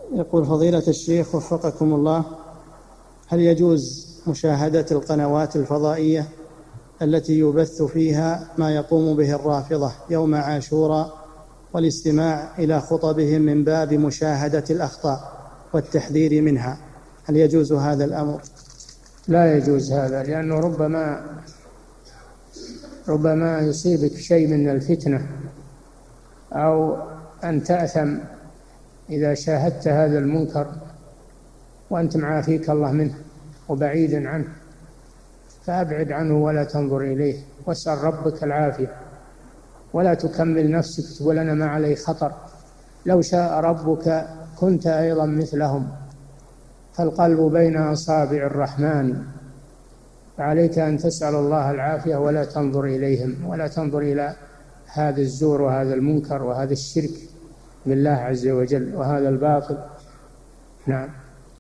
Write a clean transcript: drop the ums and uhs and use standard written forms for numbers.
يقول فضيلة الشيخ وفقكم الله، هل يجوز مشاهدة القنوات الفضائية التي يبث فيها ما يقوم به الرافضة يوم عاشوراء والاستماع إلى خطبهم من باب مشاهدة الأخطاء والتحذير منها؟ هل يجوز هذا الأمر؟ لا يجوز هذا، لأنه ربما يصيبك شيء من الفتنة، أو أن تأثم إذا شاهدت هذا المنكر وأنت معافيك الله منه وبعيد عنه، فأبعد عنه ولا تنظر إليه، واسأل ربك العافية، ولا تكمل نفسك تقول أنا ما علي خطر. لو شاء ربك كنت أيضا مثلهم، فالقلب بين أصابع الرحمن، فعليك أن تسأل الله العافية ولا تنظر إليهم، ولا تنظر إلى هذا الزور وهذا المنكر وهذا الشرك بالله عز وجل وهذا الباطل. نعم.